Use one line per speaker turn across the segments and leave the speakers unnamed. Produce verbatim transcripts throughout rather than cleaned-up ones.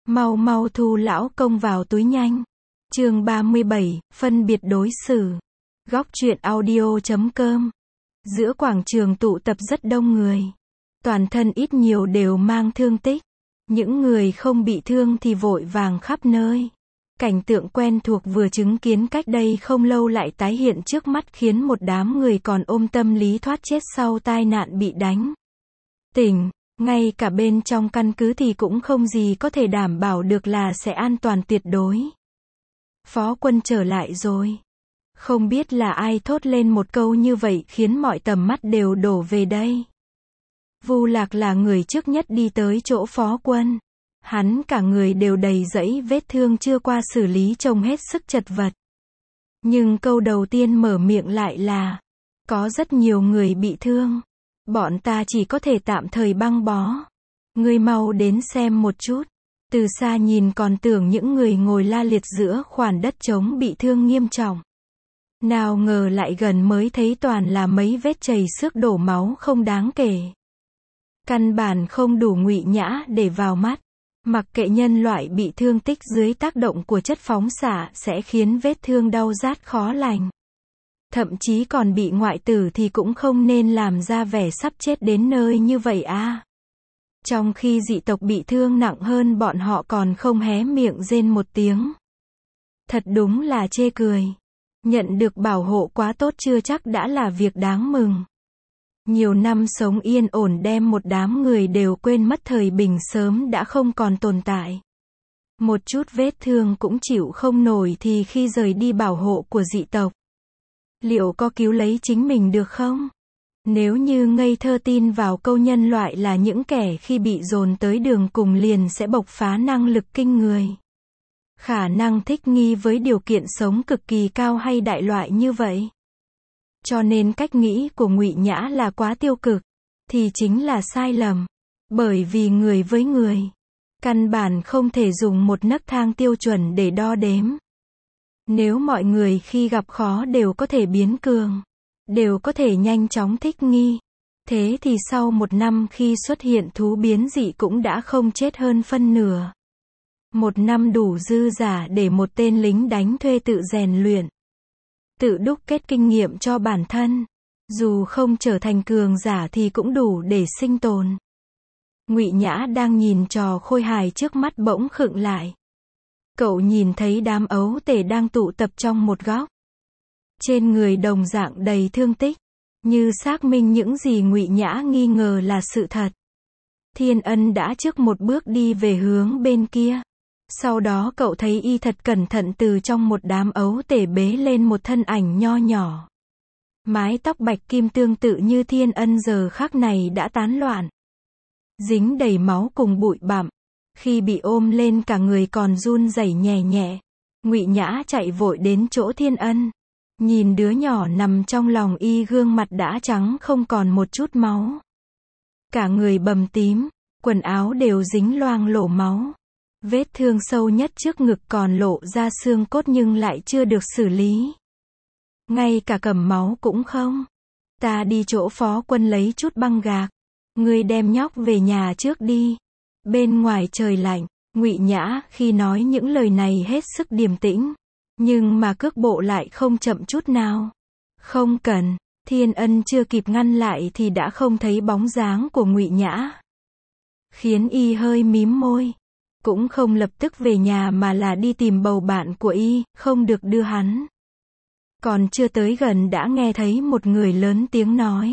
Mau mau thu lão công vào túi nhanh. Chương ba mươi bảy, phân biệt đối xử. Góc truyện audio chấm com. Giữa quảng trường tụ tập rất đông người. Toàn thân ít nhiều đều mang thương tích. Những người không bị thương thì vội vàng khắp nơi. Cảnh tượng quen thuộc vừa chứng kiến cách đây không lâu lại tái hiện trước mắt khiến một đám người còn ôm tâm lý thoát chết sau tai nạn bị đánh tỉnh. Ngay cả bên trong căn cứ thì cũng không gì có thể đảm bảo được là sẽ an toàn tuyệt đối. Phó Quân trở lại rồi. Không biết là ai thốt lên một câu như vậy khiến mọi tầm mắt đều đổ về đây. Vu Lạc là người trước nhất đi tới chỗ Phó Quân. Hắn cả người đều đầy dẫy vết thương chưa qua xử lý trông hết sức chật vật. Nhưng câu đầu tiên mở miệng lại là, có rất nhiều người bị thương. Bọn ta chỉ có thể tạm thời băng bó. Ngươi mau đến xem một chút. Từ xa nhìn còn tưởng những người ngồi la liệt giữa khoản đất trống bị thương nghiêm trọng. Nào ngờ lại gần mới thấy toàn là mấy vết chảy xước đổ máu không đáng kể. Căn bản không đủ Ngụy Nhã để vào mắt. Mặc kệ nhân loại bị thương tích dưới tác động của chất phóng xạ sẽ khiến vết thương đau rát khó lành. Thậm chí còn bị ngoại tử thì cũng không nên làm ra vẻ sắp chết đến nơi như vậy à. Trong khi dị tộc bị thương nặng hơn bọn họ còn không hé miệng rên một tiếng. Thật đúng là chê cười. Nhận được bảo hộ quá tốt chưa chắc đã là việc đáng mừng. Nhiều năm sống yên ổn đem một đám người đều quên mất thời bình sớm đã không còn tồn tại. Một chút vết thương cũng chịu không nổi thì khi rời đi bảo hộ của dị tộc. Liệu có cứu lấy chính mình được không? Nếu như ngây thơ tin vào câu nhân loại là những kẻ khi bị dồn tới đường cùng liền sẽ bộc phá năng lực kinh người. Khả năng thích nghi với điều kiện sống cực kỳ cao hay đại loại như vậy. Cho nên cách nghĩ của Ngụy Nhã là quá tiêu cực, thì chính là sai lầm. Bởi vì người với người, căn bản không thể dùng một nấc thang tiêu chuẩn để đo đếm. Nếu mọi người khi gặp khó đều có thể biến cường, đều có thể nhanh chóng thích nghi, thế thì sau một năm khi xuất hiện thú biến dị cũng đã không chết hơn phân nửa. Một năm đủ dư giả để một tên lính đánh thuê tự rèn luyện, tự đúc kết kinh nghiệm cho bản thân. Dù không trở thành cường giả thì cũng đủ để sinh tồn. Ngụy Nhã đang nhìn trò khôi hài trước mắt bỗng khựng lại. Cậu nhìn thấy đám ấu tể đang tụ tập trong một góc. Trên người đồng dạng đầy thương tích, như xác minh những gì Ngụy Nhã nghi ngờ là sự thật. Thiên Ân đã trước một bước đi về hướng bên kia. Sau đó cậu thấy y thật cẩn thận từ trong một đám ấu tể bế lên một thân ảnh nho nhỏ. Mái tóc bạch kim tương tự như Thiên Ân giờ khắc này đã tán loạn, dính đầy máu cùng bụi bặm. Khi bị ôm lên cả người còn run rẩy nhẹ nhẹ. Ngụy Nhã chạy vội đến chỗ Thiên Ân. Nhìn đứa nhỏ nằm trong lòng y, gương mặt đã trắng không còn một chút máu. Cả người bầm tím, quần áo đều dính loang lổ máu. Vết thương sâu nhất trước ngực còn lộ ra xương cốt nhưng lại chưa được xử lý. Ngay cả cầm máu cũng không. Ta đi chỗ Phó Quân lấy chút băng gạc. Ngươi đem nhóc về nhà trước đi. Bên ngoài trời lạnh, Ngụy Nhã khi nói những lời này hết sức điềm tĩnh. Nhưng mà cước bộ lại không chậm chút nào. Không cần. Thiên Ân chưa kịp ngăn lại thì đã không thấy bóng dáng của Ngụy Nhã. Khiến y hơi mím môi. Cũng không lập tức về nhà mà là đi tìm bầu bạn của y, không được đưa hắn. Còn chưa tới gần đã nghe thấy một người lớn tiếng nói.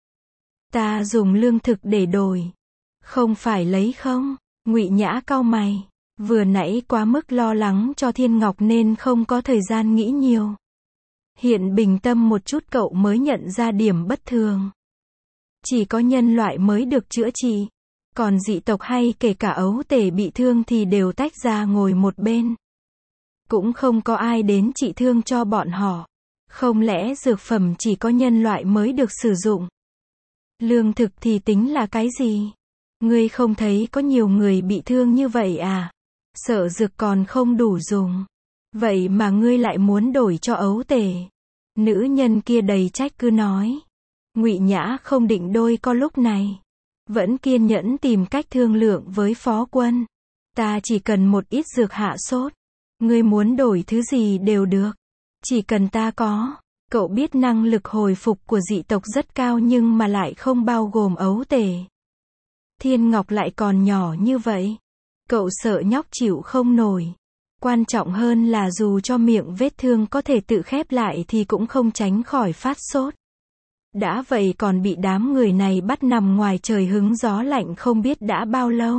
Ta dùng lương thực để đổi. Không phải lấy không? Ngụy Nhã cau mày. Vừa nãy quá mức lo lắng cho Thiên Ngọc nên không có thời gian nghĩ nhiều. Hiện bình tâm một chút cậu mới nhận ra điểm bất thường. Chỉ có nhân loại mới được chữa trị. Còn dị tộc hay kể cả ấu tể bị thương thì đều tách ra ngồi một bên. Cũng không có ai đến trị thương cho bọn họ. Không lẽ dược phẩm chỉ có nhân loại mới được sử dụng? Lương thực thì tính là cái gì? Ngươi không thấy có nhiều người bị thương như vậy à? Sợ dược còn không đủ dùng. Vậy mà ngươi lại muốn đổi cho ấu tể. Nữ nhân kia đầy trách cứ nói. Ngụy Nhã không định đôi co lúc này. Vẫn kiên nhẫn tìm cách thương lượng với Phó Quân. Ta chỉ cần một ít dược hạ sốt. Ngươi muốn đổi thứ gì đều được. Chỉ cần ta có. Cậu biết năng lực hồi phục của dị tộc rất cao nhưng mà lại không bao gồm ấu tể. Thiên Ngọc lại còn nhỏ như vậy. Cậu sợ nhóc chịu không nổi. Quan trọng hơn là dù cho miệng vết thương có thể tự khép lại thì cũng không tránh khỏi phát sốt. Đã vậy còn bị đám người này bắt nằm ngoài trời hứng gió lạnh không biết đã bao lâu.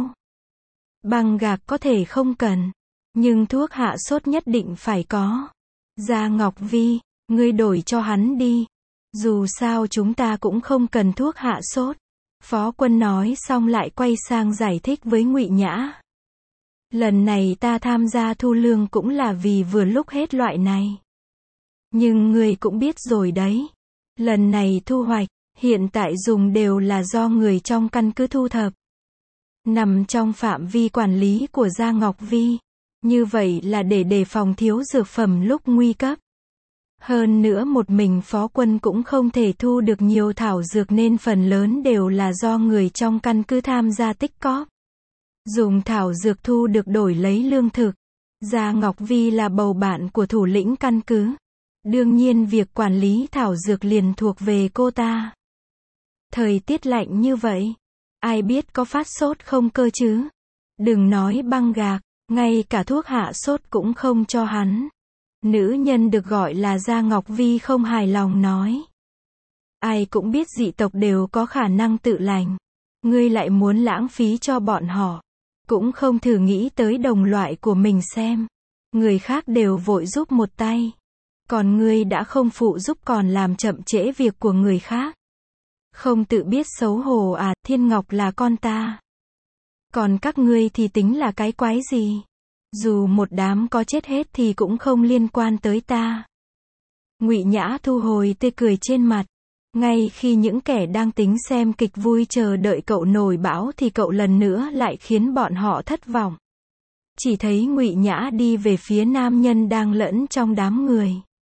Băng gạc có thể không cần. Nhưng thuốc hạ sốt nhất định phải có. Gia Ngọc Vi, ngươi đổi cho hắn đi. Dù sao chúng ta cũng không cần thuốc hạ sốt. Phó Quân nói xong lại quay sang giải thích với Ngụy Nhã. Lần này ta tham gia thu lương cũng là vì vừa lúc hết loại này. Nhưng ngươi cũng biết rồi đấy. Lần này thu hoạch, hiện tại dùng đều là do người trong căn cứ thu thập. Nằm trong phạm vi quản lý của Gia Ngọc Vi. Như vậy là để đề phòng thiếu dược phẩm lúc nguy cấp. Hơn nữa một mình Phó Quân cũng không thể thu được nhiều thảo dược nên phần lớn đều là do người trong căn cứ tham gia tích cóp. Dùng thảo dược thu được đổi lấy lương thực. Gia Ngọc Vi là bầu bạn của thủ lĩnh căn cứ. Đương nhiên việc quản lý thảo dược liền thuộc về cô ta. Thời tiết lạnh như vậy. Ai biết có phát sốt không cơ chứ? Đừng nói băng gạc, ngay cả thuốc hạ sốt cũng không cho hắn. Nữ nhân được gọi là Gia Ngọc Vi không hài lòng nói. Ai cũng biết dị tộc đều có khả năng tự lành. Ngươi lại muốn lãng phí cho bọn họ. Cũng không thử nghĩ tới đồng loại của mình xem. Người khác đều vội giúp một tay. Còn ngươi đã không phụ giúp còn làm chậm trễ việc của người khác. Không tự biết xấu hổ à, Thiên Ngọc là con ta. Còn các ngươi thì tính là cái quái gì? Dù một đám có chết hết thì cũng không liên quan tới ta. Ngụy Nhã thu hồi tươi cười trên mặt. Ngay khi những kẻ đang tính xem kịch vui chờ đợi cậu nổi bão thì cậu lần nữa lại khiến bọn họ thất vọng. Chỉ thấy Ngụy Nhã đi về phía nam nhân đang lẫn trong đám người.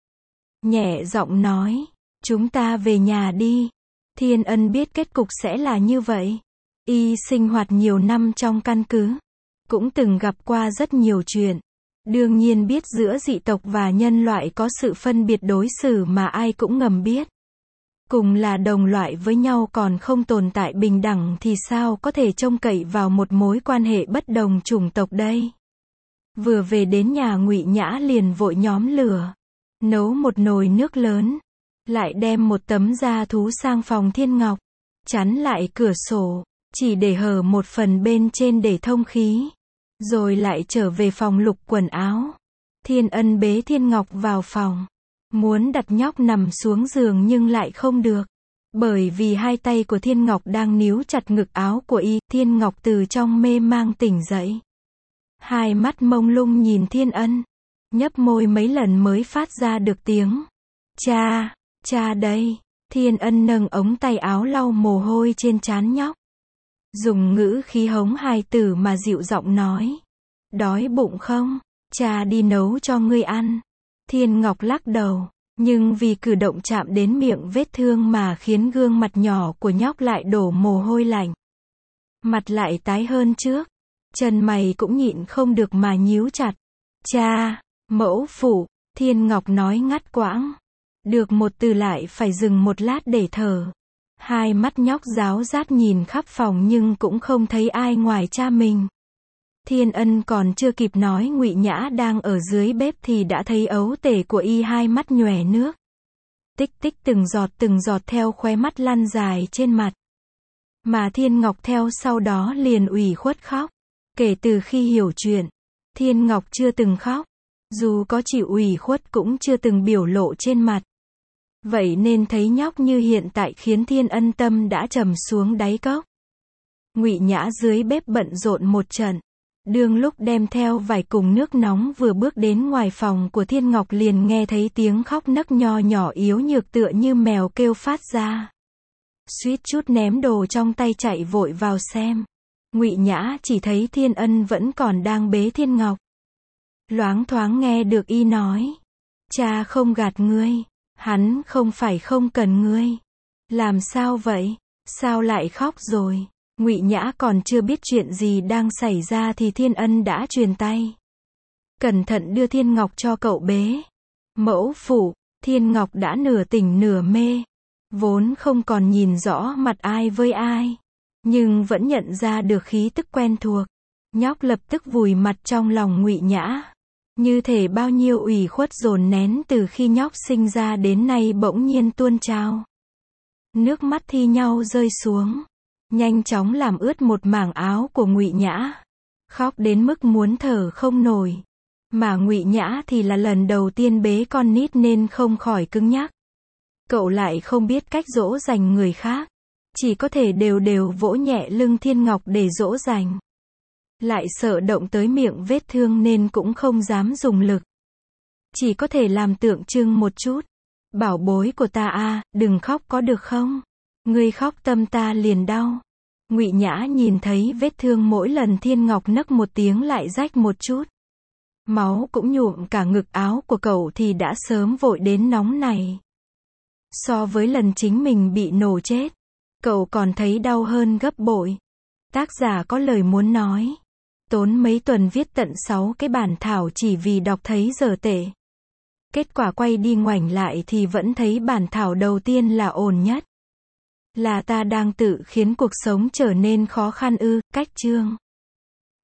Nhẹ giọng nói, chúng ta về nhà đi. Thiên Ân biết kết cục sẽ là như vậy. Y sinh hoạt nhiều năm trong căn cứ. Cũng từng gặp qua rất nhiều chuyện. Đương nhiên biết giữa dị tộc và nhân loại có sự phân biệt đối xử mà ai cũng ngầm biết. Cùng là đồng loại với nhau còn không tồn tại bình đẳng thì sao có thể trông cậy vào một mối quan hệ bất đồng chủng tộc đây. Vừa về đến nhà Ngụy Nhã liền vội nhóm lửa. Nấu một nồi nước lớn. Lại đem một tấm da thú sang phòng Thiên Ngọc. Chắn lại cửa sổ. Chỉ để hở một phần bên trên để thông khí. Rồi lại trở về phòng lục quần áo. Thiên Ân bế Thiên Ngọc vào phòng. Muốn đặt nhóc nằm xuống giường nhưng lại không được. Bởi vì hai tay của Thiên Ngọc đang níu chặt ngực áo của y. Thiên Ngọc từ trong mê mang tỉnh dậy. Hai mắt mông lung nhìn Thiên Ân. Nhấp môi mấy lần mới phát ra được tiếng. Cha, cha đây. Thiên Ân nâng ống tay áo lau mồ hôi trên trán nhóc. Dùng ngữ khí hống hài tử mà dịu giọng nói. Đói bụng không? Cha đi nấu cho ngươi ăn. Thiên Ngọc lắc đầu. Nhưng vì cử động chạm đến miệng vết thương mà khiến gương mặt nhỏ của nhóc lại đổ mồ hôi lạnh. Mặt lại tái hơn trước. Chân mày cũng nhịn không được mà nhíu chặt. Cha, mẫu phụ, Thiên Ngọc nói ngắt quãng. Được một từ lại phải dừng một lát để thở. Hai mắt nhóc ráo rát nhìn khắp phòng nhưng cũng không thấy ai ngoài cha mình. Thiên Ân còn chưa kịp nói Ngụy Nhã đang ở dưới bếp thì đã thấy ấu tể của y hai mắt nhòe nước. Tích tích từng giọt từng giọt theo khóe mắt lăn dài trên mặt. Mà Thiên Ngọc theo sau đó liền ủy khuất khóc. Kể từ khi hiểu chuyện, Thiên Ngọc chưa từng khóc. Dù có chịu ủy khuất cũng chưa từng biểu lộ trên mặt. Vậy nên thấy nhóc như hiện tại khiến Thiên Ân tâm đã trầm xuống đáy cốc. Ngụy Nhã dưới bếp bận rộn một trận. Đương lúc đem theo vài cùng nước nóng vừa bước đến ngoài phòng của Thiên Ngọc liền nghe thấy tiếng khóc nấc nho nhỏ yếu nhược tựa như mèo kêu phát ra. Suýt chút ném đồ trong tay chạy vội vào xem. Ngụy Nhã chỉ thấy Thiên Ân vẫn còn đang bế Thiên Ngọc. Loáng thoáng nghe được y nói. Cha không gạt ngươi. Hắn không phải không cần ngươi. Làm sao vậy? Sao lại khóc rồi? Ngụy Nhã còn chưa biết chuyện gì đang xảy ra thì Thiên Ân đã truyền tay. Cẩn thận đưa Thiên Ngọc cho cậu bế. Mẫu phủ, Thiên Ngọc đã nửa tỉnh nửa mê. Vốn không còn nhìn rõ mặt ai với ai. Nhưng vẫn nhận ra được khí tức quen thuộc. Nhóc lập tức vùi mặt trong lòng Ngụy Nhã. Như thể bao nhiêu ủy khuất dồn nén từ khi nhóc sinh ra đến nay bỗng nhiên tuôn trào. Nước mắt thi nhau rơi xuống. Nhanh chóng làm ướt một mảng áo của Ngụy Nhã. Khóc đến mức muốn thở không nổi. Mà Ngụy Nhã thì là lần đầu tiên bế con nít nên không khỏi cứng nhắc. Cậu lại không biết cách dỗ dành người khác. Chỉ có thể đều đều vỗ nhẹ lưng Thiên Ngọc để dỗ dành. Lại sợ động tới miệng vết thương nên cũng không dám dùng lực. Chỉ có thể làm tượng trưng một chút. Bảo bối của ta a, đừng khóc có được không? Ngươi khóc tâm ta liền đau. Ngụy Nhã nhìn thấy vết thương mỗi lần Thiên Ngọc nấc một tiếng lại rách một chút. Máu cũng nhuộm cả ngực áo của cậu thì đã sớm vội đến nóng này. So với lần chính mình bị nổ chết, cậu còn thấy đau hơn gấp bội. Tác giả có lời muốn nói. Tốn mấy tuần viết tận sáu cái bản thảo chỉ vì đọc thấy dở tệ. Kết quả quay đi ngoảnh lại thì vẫn thấy bản thảo đầu tiên là ổn nhất. Là ta đang tự khiến cuộc sống trở nên khó khăn ư, cách chương.